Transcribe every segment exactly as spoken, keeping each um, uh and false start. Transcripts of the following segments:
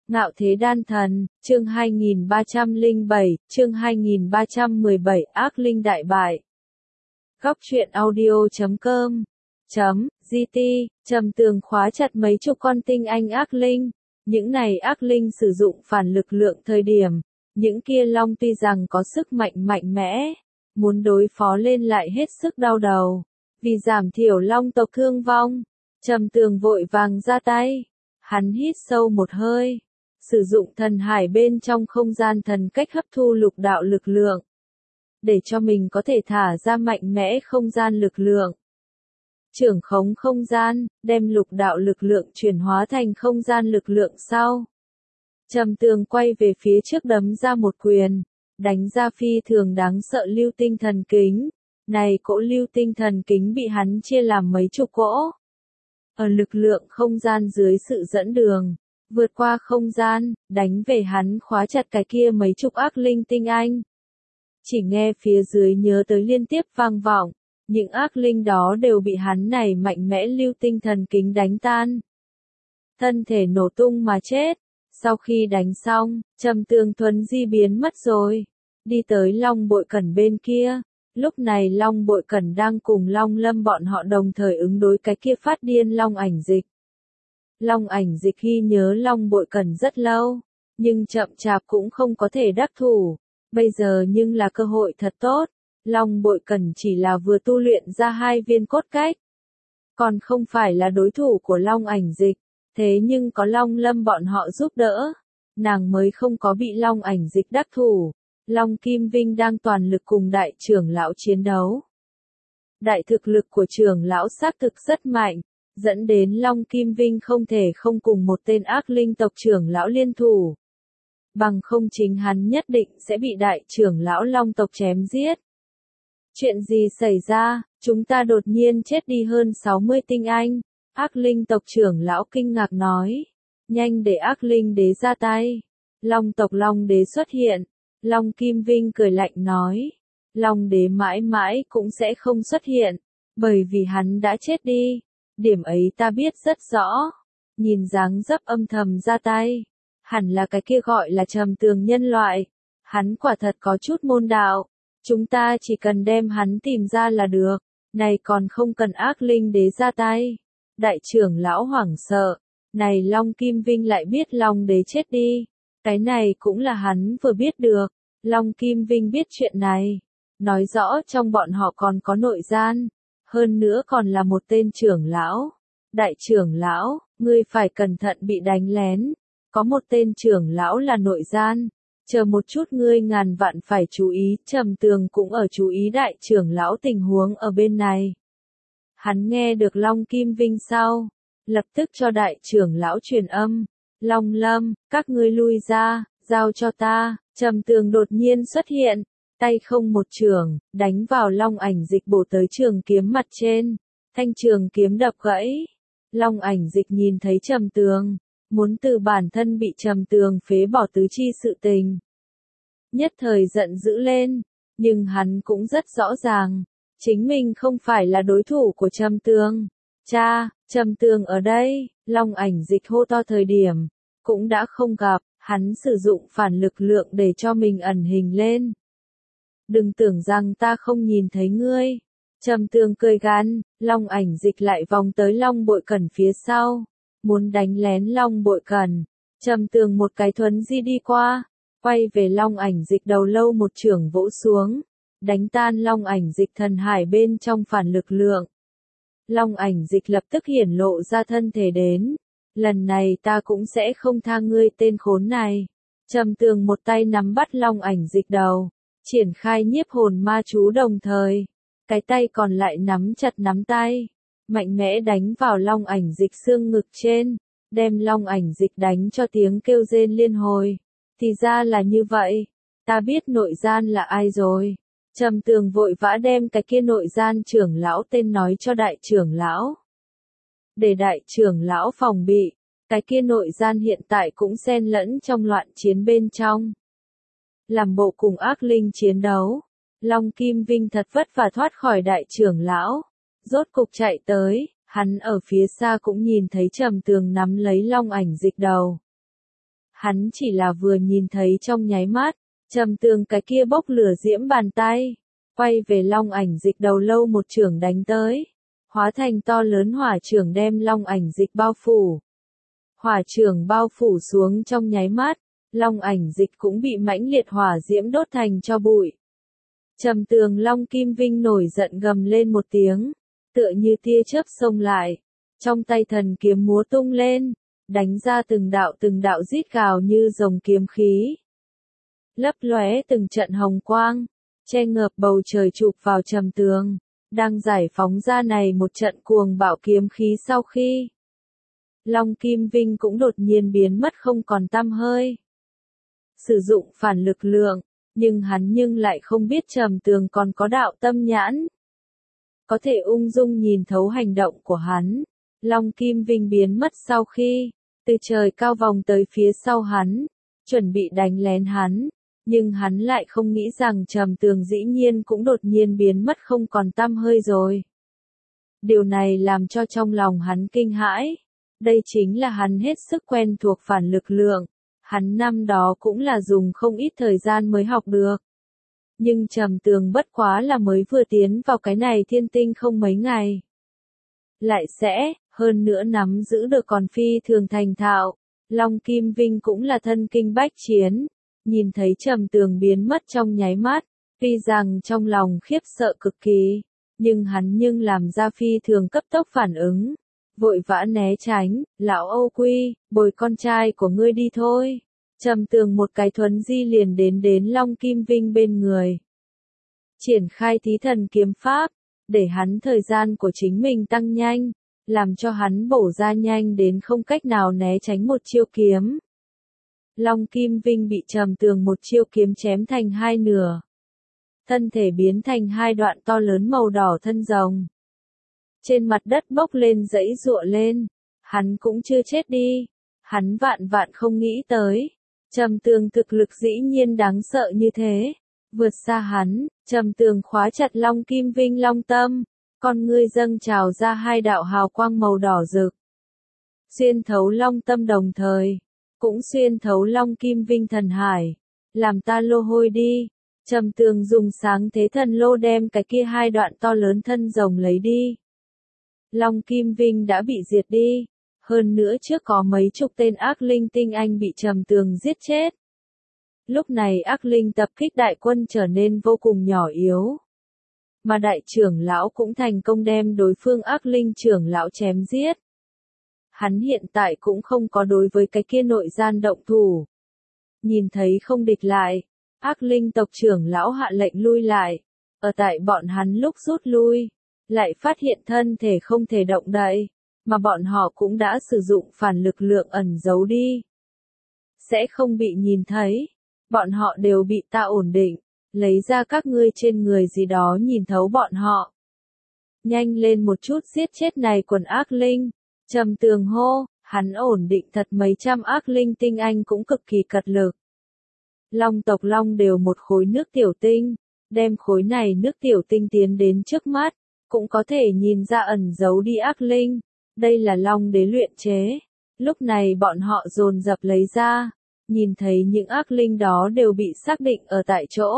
Ngạo Thế Đan Thần, chương hai nghìn ba trăm lẻ bảy, chương hai nghìn ba trăm mười bảy, ác linh đại bại. Góc truyện audio chấm com chấm gt, Trầm Tường khóa chặt mấy chục con tinh anh ác linh. Những này ác linh sử dụng phản lực lượng thời điểm, những kia long tuy rằng có sức mạnh mạnh mẽ, muốn đối phó lên lại hết sức đau đầu. Vì giảm thiểu long tộc thương vong, Trầm Tường vội vàng ra tay. Hắn hít sâu một hơi, sử dụng thần hải bên trong không gian thần cách hấp thu lục đạo lực lượng, để cho mình có thể thả ra mạnh mẽ không gian lực lượng. Trưởng khống không gian, đem lục đạo lực lượng chuyển hóa thành không gian lực lượng sau. Trầm Tường quay về phía trước đấm ra một quyền, đánh ra phi thường đáng sợ lưu tinh thần kính. Này cỗ lưu tinh thần kính bị hắn chia làm mấy chục cỗ. Ở lực lượng không gian dưới sự dẫn đường, vượt qua không gian, đánh về hắn khóa chặt cái kia mấy chục ác linh tinh anh. Chỉ nghe phía dưới nhớ tới liên tiếp vang vọng, những ác linh đó đều bị hắn này mạnh mẽ lưu tinh thần kính đánh tan. Thân thể nổ tung mà chết. Sau khi đánh xong, Trầm Tường thuấn di biến mất rồi, đi tới Long Bội Cẩn bên kia. Lúc này Long Bội Cẩn đang cùng Long Lâm bọn họ đồng thời ứng đối cái kia phát điên Long Ảnh Dịch. Long Ảnh Dịch ghi nhớ Long Bội Cẩn rất lâu, nhưng chậm chạp cũng không có thể đắc thủ. Bây giờ nhưng là cơ hội thật tốt. Long Bội Cẩn chỉ là vừa tu luyện ra hai viên cốt cách, còn không phải là đối thủ của Long Ảnh Dịch. Thế nhưng có Long Lâm bọn họ giúp đỡ, nàng mới không có bị Long Ảnh Dịch đắc thủ. Long Kim Vinh đang toàn lực cùng đại trưởng lão chiến đấu. Đại thực lực của trưởng lão xác thực rất mạnh, dẫn đến Long Kim Vinh không thể không cùng một tên ác linh tộc trưởng lão liên thủ. Bằng không chính hắn nhất định sẽ bị đại trưởng lão Long tộc chém giết. Chuyện gì xảy ra, chúng ta đột nhiên chết đi hơn sáu mươi tinh anh. Ác linh tộc trưởng lão kinh ngạc nói. Nhanh để ác linh đế ra tay. Long tộc Long đế xuất hiện. Long Kim Vinh cười lạnh nói. Long đế mãi mãi cũng sẽ không xuất hiện, bởi vì hắn đã chết đi. Điểm ấy ta biết rất rõ. Nhìn dáng dấp âm thầm ra tay, hẳn là cái kia gọi là Trầm Tường nhân loại. Hắn quả thật có chút môn đạo. Chúng ta chỉ cần đem hắn tìm ra là được. Này còn không cần ác linh đế ra tay. Đại trưởng lão hoảng sợ. Này Long Kim Vinh lại biết Long đế chết đi. Cái này cũng là hắn vừa biết được. Long Kim Vinh biết chuyện này, nói rõ trong bọn họ còn có nội gian. Hơn nữa còn là một tên trưởng lão. Đại trưởng lão, ngươi phải cẩn thận bị đánh lén. Có một tên trưởng lão là nội gian. Chờ một chút, ngươi ngàn vạn phải chú ý. Trầm Tường cũng ở chú ý đại trưởng lão tình huống ở bên này. Hắn nghe được Long Kim Vinh sau, lập tức cho đại trưởng lão truyền âm. Long Lâm, các ngươi lui ra, giao cho ta. Trầm Tường đột nhiên xuất hiện, tay không một chưởng, đánh vào Long Ảnh Dịch bổ tới trường kiếm mặt trên. Thanh trường kiếm đập gãy. Long Ảnh Dịch nhìn thấy Trầm Tường, muốn từ bản thân bị Trầm Tường phế bỏ tứ chi sự tình. Nhất thời giận dữ lên, nhưng hắn cũng rất rõ ràng, chính mình không phải là đối thủ của Trầm Tường. Cha, Trầm Tường ở đây. Long Ảnh Dịch hô to thời điểm, cũng đã không gặp. Hắn sử dụng phản lực lượng để cho mình ẩn hình lên. Đừng tưởng rằng ta không nhìn thấy ngươi. Trầm Tường cười gằn. Long Ảnh Dịch lại vòng tới Long Bội Cẩn phía sau, muốn đánh lén Long Bội Cẩn. Trầm Tường một cái thuấn di đi qua, quay về Long Ảnh Dịch đầu lâu một chưởng vỗ xuống, đánh tan Long Ảnh Dịch thần hải bên trong phản lực lượng. Long Ảnh Dịch lập tức hiển lộ ra thân thể đến. Lần này ta cũng sẽ không tha ngươi tên khốn này. Trầm Tường một tay nắm bắt Long Ảnh Dịch đầu, triển khai nhiếp hồn ma chú đồng thời, cái tay còn lại nắm chặt nắm tay, mạnh mẽ đánh vào Long Ảnh Dịch xương ngực trên, đem Long Ảnh Dịch đánh cho tiếng kêu rên liên hồi. Thì ra là như vậy, ta biết nội gian là ai rồi. Trầm Tường vội vã đem cái kia nội gian trưởng lão tên nói cho đại trưởng lão. Để đại trưởng lão phòng bị, cái kia nội gian hiện tại cũng xen lẫn trong loạn chiến bên trong. Làm bộ cùng ác linh chiến đấu, Long Kim Vinh thật vất vả thoát khỏi đại trưởng lão, rốt cục chạy tới, hắn ở phía xa cũng nhìn thấy Trầm Tường nắm lấy Long Ảnh Dịch đầu. Hắn chỉ là vừa nhìn thấy trong nháy mắt, Trầm Tường cái kia bốc lửa diễm bàn tay, quay về long ảnh dịch đầu lâu một chưởng đánh tới, hóa thành to lớn hỏa chưởng đem long ảnh dịch bao phủ. Hỏa chưởng bao phủ xuống trong nháy mắt, long ảnh dịch cũng bị mãnh liệt hỏa diễm đốt thành cho bụi. Trầm Tường Long Kim Vinh nổi giận gầm lên một tiếng, tựa như tia chớp xông lại, trong tay thần kiếm múa tung lên, đánh ra từng đạo từng đạo rít gào như rồng kiếm khí. Lấp lóe từng trận hồng quang, che ngợp bầu trời chụp vào Trầm Tường, đang giải phóng ra này một trận cuồng bạo kiếm khí sau khi. Long Kim Vinh cũng đột nhiên biến mất không còn tăm hơi. Sử dụng phản lực lượng, nhưng hắn nhưng lại không biết Trầm Tường còn có đạo tâm nhãn. Có thể ung dung nhìn thấu hành động của hắn. Long Kim Vinh biến mất sau khi, từ trời cao vòng tới phía sau hắn, chuẩn bị đánh lén hắn, nhưng hắn lại không nghĩ rằng Trầm Tường dĩ nhiên cũng đột nhiên biến mất không còn tăm hơi rồi. Điều này làm cho trong lòng hắn kinh hãi. Đây chính là hắn hết sức quen thuộc phản lực lượng. Hắn năm đó cũng là dùng không ít thời gian mới học được. Nhưng Trầm Tường bất quá là mới vừa tiến vào cái này thiên tinh không mấy ngày. Lại sẽ, hơn nữa nắm giữ được còn phi thường thành thạo. Long Kim Vinh cũng là thân kinh bách chiến. Nhìn thấy Trầm Tường biến mất trong nháy mắt, tuy rằng trong lòng khiếp sợ cực kỳ, nhưng hắn nhưng làm ra phi thường cấp tốc phản ứng. Vội vã né tránh, lão Âu Quy, bồi con trai của ngươi đi thôi. Trầm Tường một cái thuấn di liền đến đến Long Kim Vinh bên người. Triển khai thí thần kiếm pháp, để hắn thời gian của chính mình tăng nhanh, làm cho hắn bổ ra nhanh đến không cách nào né tránh một chiêu kiếm. Long Kim Vinh bị Trầm Tường một chiêu kiếm chém thành hai nửa. Thân thể biến thành hai đoạn to lớn màu đỏ thân rồng. Trên mặt đất bốc lên dãy giụa lên, hắn cũng chưa chết đi, hắn vạn vạn không nghĩ tới, Trầm Tường thực lực dĩ nhiên đáng sợ như thế, vượt xa hắn, Trầm Tường khóa chặt Long Kim Vinh long tâm, con ngươi dâng trào ra hai đạo hào quang màu đỏ rực, xuyên thấu long tâm đồng thời, cũng xuyên thấu Long Kim Vinh thần hải, làm ta lô hôi đi. Trầm Tường dùng sáng thế thần lô đem cái kia hai đoạn to lớn thân rồng lấy đi. Long Kim Vinh đã bị diệt đi, hơn nữa trước có mấy chục tên ác linh tinh anh bị Trầm Tường giết chết. Lúc này ác linh tập kích đại quân trở nên vô cùng nhỏ yếu. Mà đại trưởng lão cũng thành công đem đối phương ác linh trưởng lão chém giết. Hắn hiện tại cũng không có đối với cái kia nội gian động thủ. Nhìn thấy không địch lại, ác linh tộc trưởng lão hạ lệnh lui lại. Ở tại bọn hắn lúc rút lui, lại phát hiện thân thể không thể động đậy, mà bọn họ cũng đã sử dụng phản lực lượng ẩn giấu đi. Sẽ không bị nhìn thấy, bọn họ đều bị ta ổn định, lấy ra các ngươi trên người gì đó nhìn thấu bọn họ. Nhanh lên một chút giết chết này quần ác linh, Trầm Tường hô, hắn ổn định thật mấy trăm ác linh tinh anh cũng cực kỳ cật lực. Long tộc long đều một khối nước tiểu tinh, đem khối này nước tiểu tinh tiến đến trước mắt, cũng có thể nhìn ra ẩn giấu đi ác linh, đây là long đế luyện chế. Lúc này bọn họ dồn dập lấy ra, nhìn thấy những ác linh đó đều bị xác định ở tại chỗ.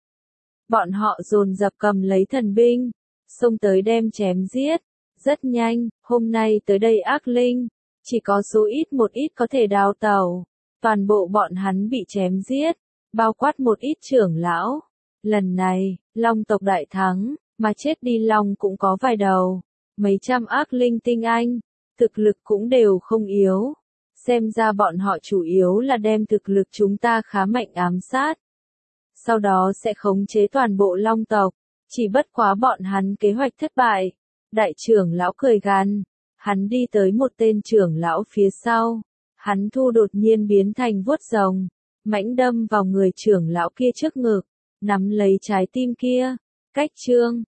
Bọn họ dồn dập cầm lấy thần binh, xông tới đem chém giết, rất nhanh, hôm nay tới đây ác linh, chỉ có số ít một ít có thể đào tàu, toàn bộ bọn hắn bị chém giết, bao quát một ít trưởng lão. Lần này, long tộc đại thắng, mà chết đi long cũng có vài đầu, mấy trăm ác linh tinh anh, thực lực cũng đều không yếu. Xem ra bọn họ chủ yếu là đem thực lực chúng ta khá mạnh ám sát. Sau đó sẽ khống chế toàn bộ long tộc, chỉ bất quá bọn hắn kế hoạch thất bại. Đại trưởng lão cười gằn, hắn đi tới một tên trưởng lão phía sau, hắn thu đột nhiên biến thành vuốt rồng, mãnh đâm vào người trưởng lão kia trước ngực, nắm lấy trái tim kia. Cách chương